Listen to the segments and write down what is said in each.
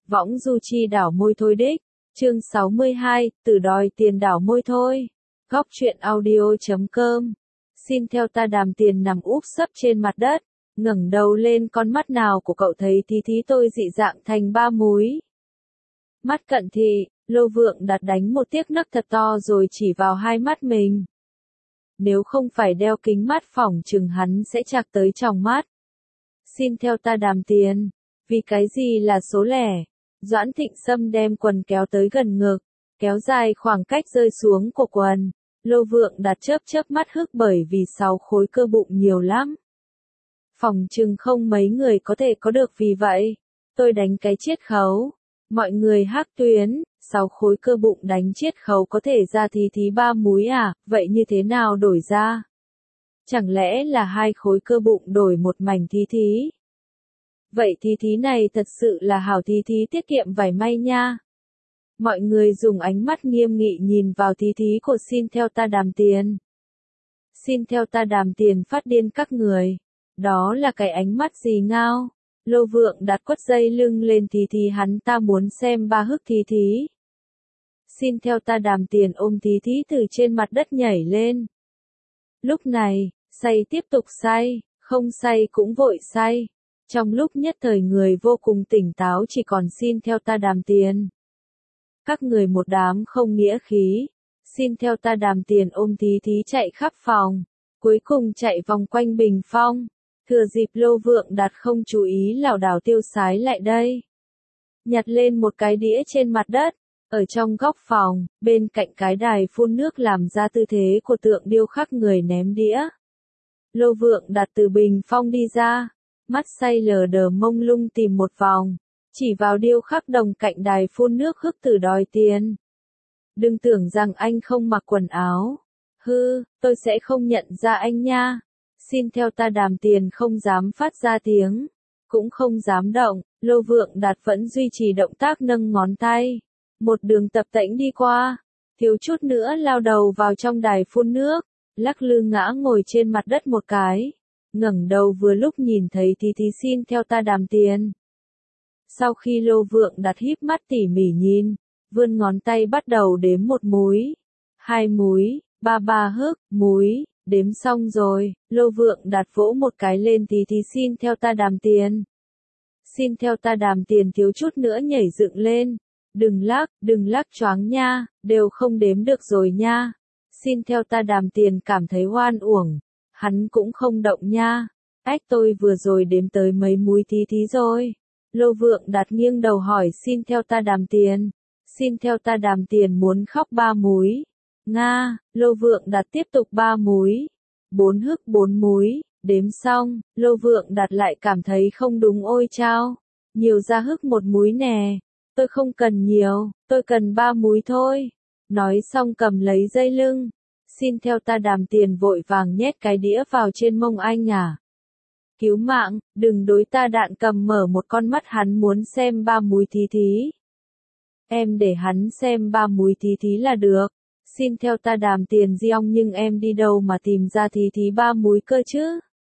Võng du chi đảo môi thôi đích. Chương 62, từ đòi tiền đảo môi thôi. Góc truyện audio.com. Xin theo ta Đàm Tiền nằm úp sấp trên mặt đất, ngẩng đầu lên, con mắt nào của cậu thấy tí tí tôi dị dạng thành ba múi. Mắt cận thị, Lô Vượng đặt đánh một tiếc nấc thật to rồi chỉ vào hai mắt mình. Nếu không phải đeo kính mắt phỏng chừng hắn sẽ chạc tới tròng mắt. Xin theo ta Đàm Tiền. Vì cái gì là số lẻ? Doãn Thịnh Sâm đem quần kéo tới gần ngực, kéo dài khoảng cách rơi xuống của quần. Lô Vượng đặt chớp mắt hức bởi vì 6 khối cơ bụng nhiều lắm. Phòng chừng không mấy người có thể có được, vì vậy tôi đánh cái chiết khấu. Mọi người hắc tuyến, 6 khối cơ bụng đánh chiết khấu có thể ra tí ba múi à, vậy như thế nào đổi ra? Chẳng lẽ là 2 khối cơ bụng đổi một mảnh tí? Vậy tí này thật sự là hảo tí tiết kiệm vải may nha. Mọi người dùng ánh mắt nghiêm nghị nhìn vào tí của xin theo ta Đàm Tiền. Xin theo ta Đàm Tiền phát điên các người. Đó là cái ánh mắt gì ngao? Lô Vượng đặt quất dây lưng lên tí hắn ta muốn xem ba hức tí. Xin theo ta Đàm Tiền ôm tí từ trên mặt đất nhảy lên. Lúc này, say tiếp tục say, không say cũng vội say. Trong lúc nhất thời người vô cùng tỉnh táo chỉ còn xin theo ta Đàm Tiền. Các người một đám không nghĩa khí. Xin theo ta Đàm Tiền ôm tí chạy khắp phòng. Cuối cùng chạy vòng quanh bình phong. Thừa dịp Lô Vượng đặt không chú ý lảo đảo tiêu sái lại đây. Nhặt lên một cái đĩa trên mặt đất. Ở trong góc phòng, bên cạnh cái đài phun nước làm ra tư thế của tượng điêu khắc người ném đĩa. Lô Vượng đặt từ bình phong đi ra. Mắt say lờ đờ mông lung tìm một vòng, chỉ vào điêu khắc đồng cạnh đài phun nước hức từ đòi tiền. Đừng tưởng rằng anh không mặc quần áo. Hư, tôi sẽ không nhận ra anh nha. Xin theo ta Đàm Tiền không dám phát ra tiếng, cũng không dám động. Lô Vượng đặt vẫn duy trì động tác nâng ngón tay. Một đường tập tễnh đi qua, thiếu chút nữa lao đầu vào trong đài phun nước, lắc lư ngã ngồi trên mặt đất một cái. Ngẩng đầu vừa lúc nhìn thấy tí xin theo ta Đàm Tiền. Sau khi Lô Vượng đặt híp mắt tỉ mỉ nhìn, vươn ngón tay bắt đầu đếm 1 múi, 2 múi, 3 hức, múi, đếm xong rồi, Lô Vượng đặt vỗ một cái lên tí xin theo ta Đàm Tiền. Xin theo ta Đàm Tiền thiếu chút nữa nhảy dựng lên. Đừng lắc choáng nha, đều không đếm được rồi nha. Xin theo ta Đàm Tiền cảm thấy oan uổng. Hắn cũng không động nha. Tôi vừa rồi đếm tới mấy múi tí rồi. Lô Vượng đặt nghiêng đầu hỏi xin theo ta Đàm Tiền. Xin theo ta Đàm Tiền muốn khóc 3 múi. Nga, Lô Vượng đặt tiếp tục 3 múi. 4 hức 4 múi, đếm xong, Lô Vượng đặt lại cảm thấy không đúng ôi chao. Nhiều ra hức 1 múi nè. Tôi không cần nhiều, tôi cần 3 múi thôi. Nói xong cầm lấy dây lưng. Xin theo ta Đàm Tiền vội vàng nhét cái đĩa vào trên mông anh à. Cứu mạng, đừng đối ta đạn cầm mở một con mắt, hắn muốn xem 3 múi tí. Em để hắn xem 3 múi tí là được. Xin theo ta Đàm Tiền giong, nhưng em đi đâu mà tìm ra tí 3 múi cơ chứ?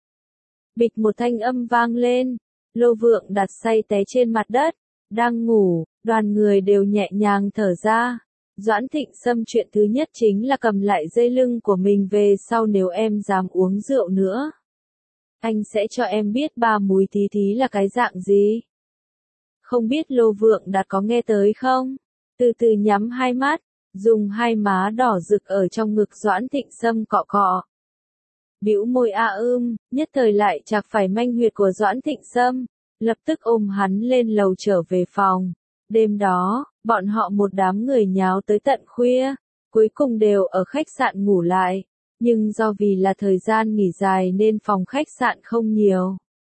Bịch một thanh âm vang lên. Lô Vượng đặt say té trên mặt đất. Đang ngủ, đoàn người đều nhẹ nhàng thở ra. Doãn Thịnh Sâm chuyện thứ nhất chính là cầm lại dây lưng của mình về sau, nếu em dám uống rượu nữa, anh sẽ cho em biết 3 múi tí là cái dạng gì. Không biết Lô Vượng đặt có nghe tới không? Từ từ nhắm hai mắt, dùng hai má đỏ rực ở trong ngực Doãn Thịnh Sâm cọ. Bĩu môi nhất thời lại chạc phải manh huyệt của Doãn Thịnh Sâm, lập tức ôm hắn lên lầu trở về phòng. Đêm đó, bọn họ một đám người nháo tới tận khuya, cuối cùng đều ở khách sạn ngủ lại, nhưng do vì là thời gian nghỉ dài nên phòng khách sạn không nhiều.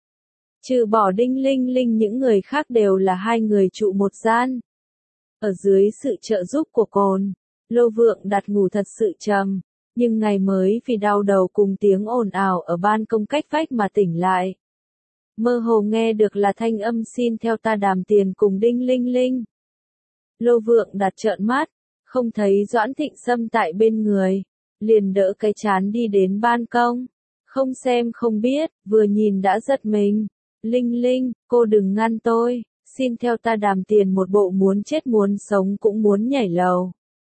Trừ bỏ Đinh Linh Linh, những người khác đều là 2 người trụ một gian. Ở dưới sự trợ giúp của cồn, Lô Vượng đặt ngủ thật sự trầm, nhưng ngày mới vì đau đầu cùng tiếng ồn ào ở ban công cách vách mà tỉnh lại. Mơ hồ nghe được là thanh âm xin theo ta Đàm Tiền cùng Đinh Linh Linh. Lô Vượng đặt trợn mắt, không thấy Doãn Thịnh Sâm tại bên người, liền đỡ cái chán đi đến ban công. Không xem không biết, vừa nhìn đã giật mình. Linh Linh, cô đừng ngăn tôi. Xin theo ta đàm tiền một bộ muốn chết muốn sống cũng muốn nhảy lầu.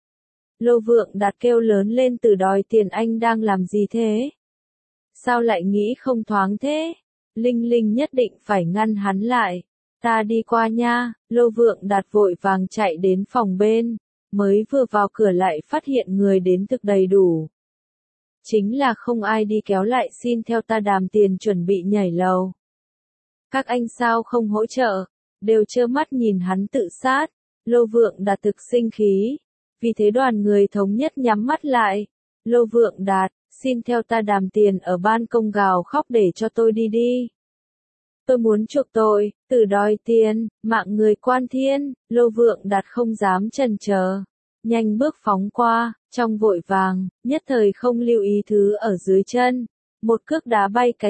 Lô Vượng Đạt kêu lớn lên từ đòi tiền anh đang làm gì thế? Sao lại nghĩ không thoáng thế? Linh Linh nhất định phải ngăn hắn lại. Ta đi qua nha, Lô Vượng Đạt vội vàng chạy đến phòng bên, mới vừa vào cửa lại phát hiện người đến thực đầy đủ. Chính là không ai đi kéo lại xin theo ta đàm tiền chuẩn bị nhảy lầu. Các anh sao không hỗ trợ, đều trơ mắt nhìn hắn tự sát. Lô Vượng Đạt thực sinh khí, vì thế đoàn người thống nhất nhắm mắt lại. Lô Vượng Đạt, xin theo ta đàm tiền ở ban công gào khóc để cho tôi đi đi. Tôi muốn chuộc tội, từ đòi tiền, mạng người quan thiên. Lô Vượng Đạt không dám chần chờ, nhanh bước phóng qua, trong vội vàng, nhất thời không lưu ý thứ ở dưới chân. Một cước đá bay cái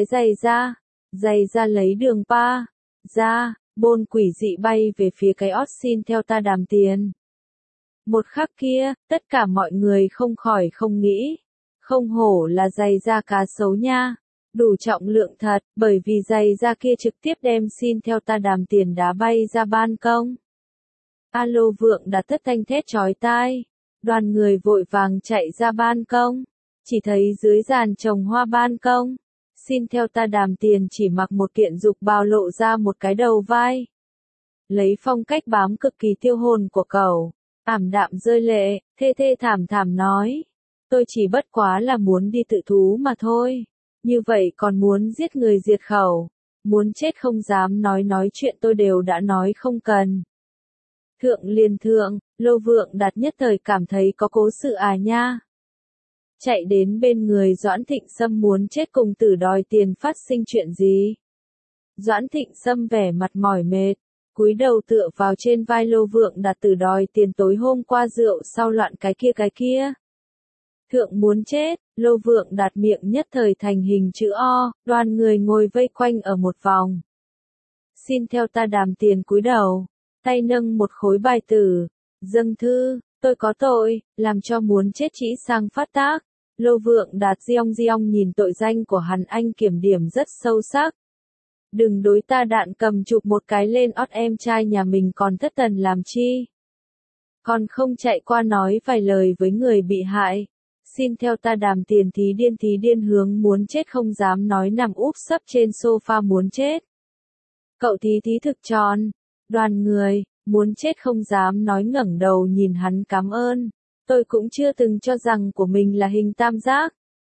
giày ra lấy đường pa ra, bôn quỷ dị bay về phía cái ót xin theo ta đàm tiền. Một khắc kia, tất cả mọi người không khỏi không nghĩ, không hổ là giày da cá sấu nha, đủ trọng lượng thật, bởi vì giày da kia trực tiếp đem xin theo ta đàm tiền đá bay ra ban công. Alo Vượng Đạt thất thanh thét chói tai, đoàn người vội vàng chạy ra ban công, chỉ thấy dưới giàn trồng hoa ban công, xin theo ta đàm tiền chỉ mặc một kiện dục bào lộ ra một cái đầu vai. Lấy phong cách bám cực kỳ tiêu hồn của cậu, ảm đạm rơi lệ, thê thê thảm thảm nói, tôi chỉ bất quá là muốn đi tự thú mà thôi, như vậy còn muốn giết người diệt khẩu, muốn chết không dám nói chuyện tôi đều đã nói không cần. Thượng liền thượng, Lô Vượng Đạt nhất thời cảm thấy có cố sự à nha. Chạy đến bên người Doãn Thịnh Sâm muốn chết cùng tử đòi tiền phát sinh chuyện gì. Doãn Thịnh Sâm vẻ mặt mỏi mệt, cúi đầu tựa vào trên vai Lô Vượng Đạt tử đòi tiền tối hôm qua rượu sau loạn cái kia. Thượng muốn chết, Lô Vượng Đạt miệng nhất thời thành hình chữ O, đoàn người ngồi vây quanh ở một vòng. Xin theo ta đàm tiền cúi đầu, tay nâng một khối bài tử, dâng thư, tôi có tội, làm cho muốn chết chỉ sang phát tác. Lô Vượng Đạt giong nhìn tội danh của hắn anh kiểm điểm rất sâu sắc. Đừng đối ta đạn cầm chụp một cái lên ót em trai nhà mình còn thất thần làm chi. Còn không chạy qua nói vài lời với người bị hại. Xin theo ta đàm tiền thí điên hướng muốn chết không dám nói nằm úp sấp trên sofa muốn chết. Cậu thí thực tròn. Đoàn người, muốn chết không dám nói ngẩng đầu nhìn hắn cảm ơn. Tôi cũng chưa từng cho rằng của mình là hình tam giác.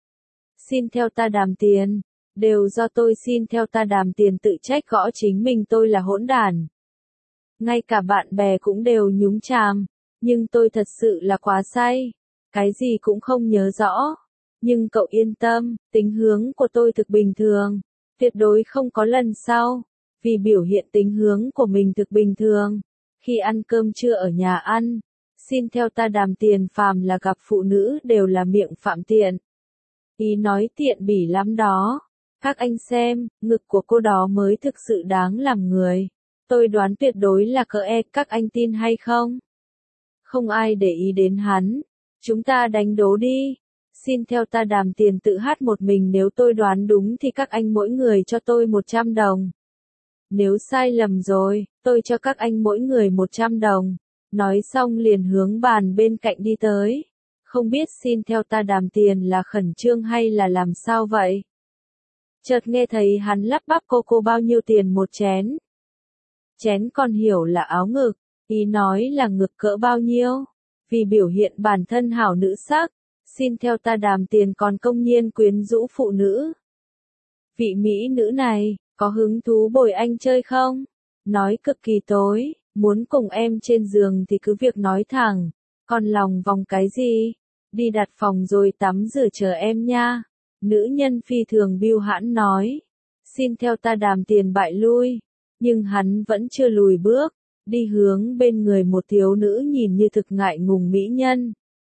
Xin theo ta đàm tiền, đều do tôi xin theo ta đàm tiền tự trách gõ chính mình tôi là hỗn đản. Ngay cả bạn bè cũng đều nhúng chàm, nhưng tôi thật sự là quá say, cái gì cũng không nhớ rõ. Nhưng cậu yên tâm, tính hướng của tôi thực bình thường, tuyệt đối không có lần sau, vì biểu hiện tính hướng của mình thực bình thường. Khi ăn cơm trưa ở nhà ăn, xin theo ta đàm tiền phàm là gặp phụ nữ đều là miệng phạm tiện. Ý nói tiện bỉ lắm đó. Các anh xem, ngực của cô đó mới thực sự đáng làm người. Tôi đoán tuyệt đối là cỡ e, các anh tin hay không? Không ai để ý đến hắn. Chúng ta đánh đố đi. Xin theo ta đàm tiền tự hát một mình, nếu tôi đoán đúng thì các anh mỗi người cho tôi 100 đồng. Nếu sai lầm rồi, tôi cho các anh mỗi người 100 đồng. Nói xong liền hướng bàn bên cạnh đi tới. Không biết xin theo ta đàm tiền là khẩn trương hay là làm sao vậy? Chợt nghe thấy hắn lắp bắp cô bao nhiêu tiền một chén. Chén còn hiểu là áo ngực, ý nói là ngực cỡ bao nhiêu. Vì biểu hiện bản thân hảo nữ sắc, xin theo ta đàm tiền còn công nhiên quyến rũ phụ nữ. Vị mỹ nữ này, có hứng thú bồi anh chơi không? Nói cực kỳ tối, muốn cùng em trên giường thì cứ việc nói thẳng, còn lòng vòng cái gì? Đi đặt phòng rồi tắm rửa chờ em nha. Nữ nhân phi thường biêu hãn nói. Xin theo ta đàm tiền bại lui. Nhưng hắn vẫn chưa lùi bước, đi hướng bên người một thiếu nữ nhìn như thực ngại ngùng mỹ nhân.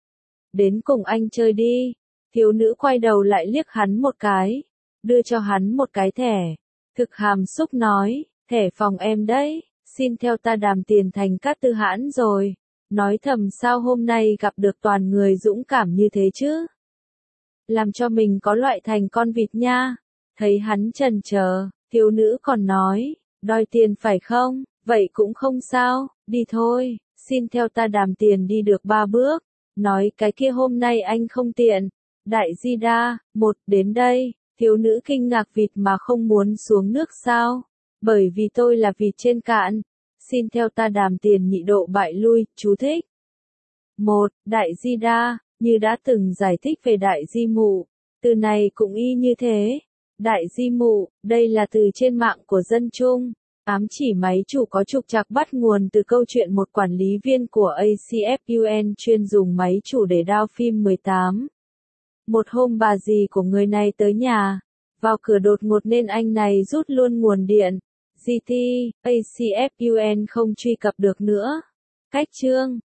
Đến cùng anh chơi đi. Thiếu nữ quay đầu lại liếc hắn một cái, đưa cho hắn một cái thẻ. Thực hàm xúc nói, thẻ phòng em đấy. Xin theo ta đàm tiền thành Cát Tư Hãn rồi. Nói thầm sao hôm nay gặp được toàn người dũng cảm như thế chứ? Làm cho mình có loại thành con vịt nha. Thấy hắn chần chờ, thiếu nữ còn nói, đòi tiền phải không? Vậy cũng không sao, đi thôi, xin theo ta đàm tiền đi được 3 bước. Nói cái kia hôm nay anh không tiện. Đại Di Đa, một, đến đây, thiếu nữ kinh ngạc vịt mà không muốn xuống nước sao? Bởi vì tôi là vịt trên cạn. Xin theo ta đàm tiền nhị độ bại lui, chú thích. Một, Đại Di Đa, như đã từng giải thích về Đại Di Mụ. Từ này cũng y như thế. Đại Di Mụ, đây là từ trên mạng của dân Trung. Ám chỉ máy chủ có trục trặc bắt nguồn từ câu chuyện một quản lý viên của ACFUN chuyên dùng máy chủ để đao phim 18. Một hôm bà dì của người này tới nhà, vào cửa đột ngột nên anh này rút luôn nguồn điện. GT, ACFUN không truy cập được nữa. Cách chương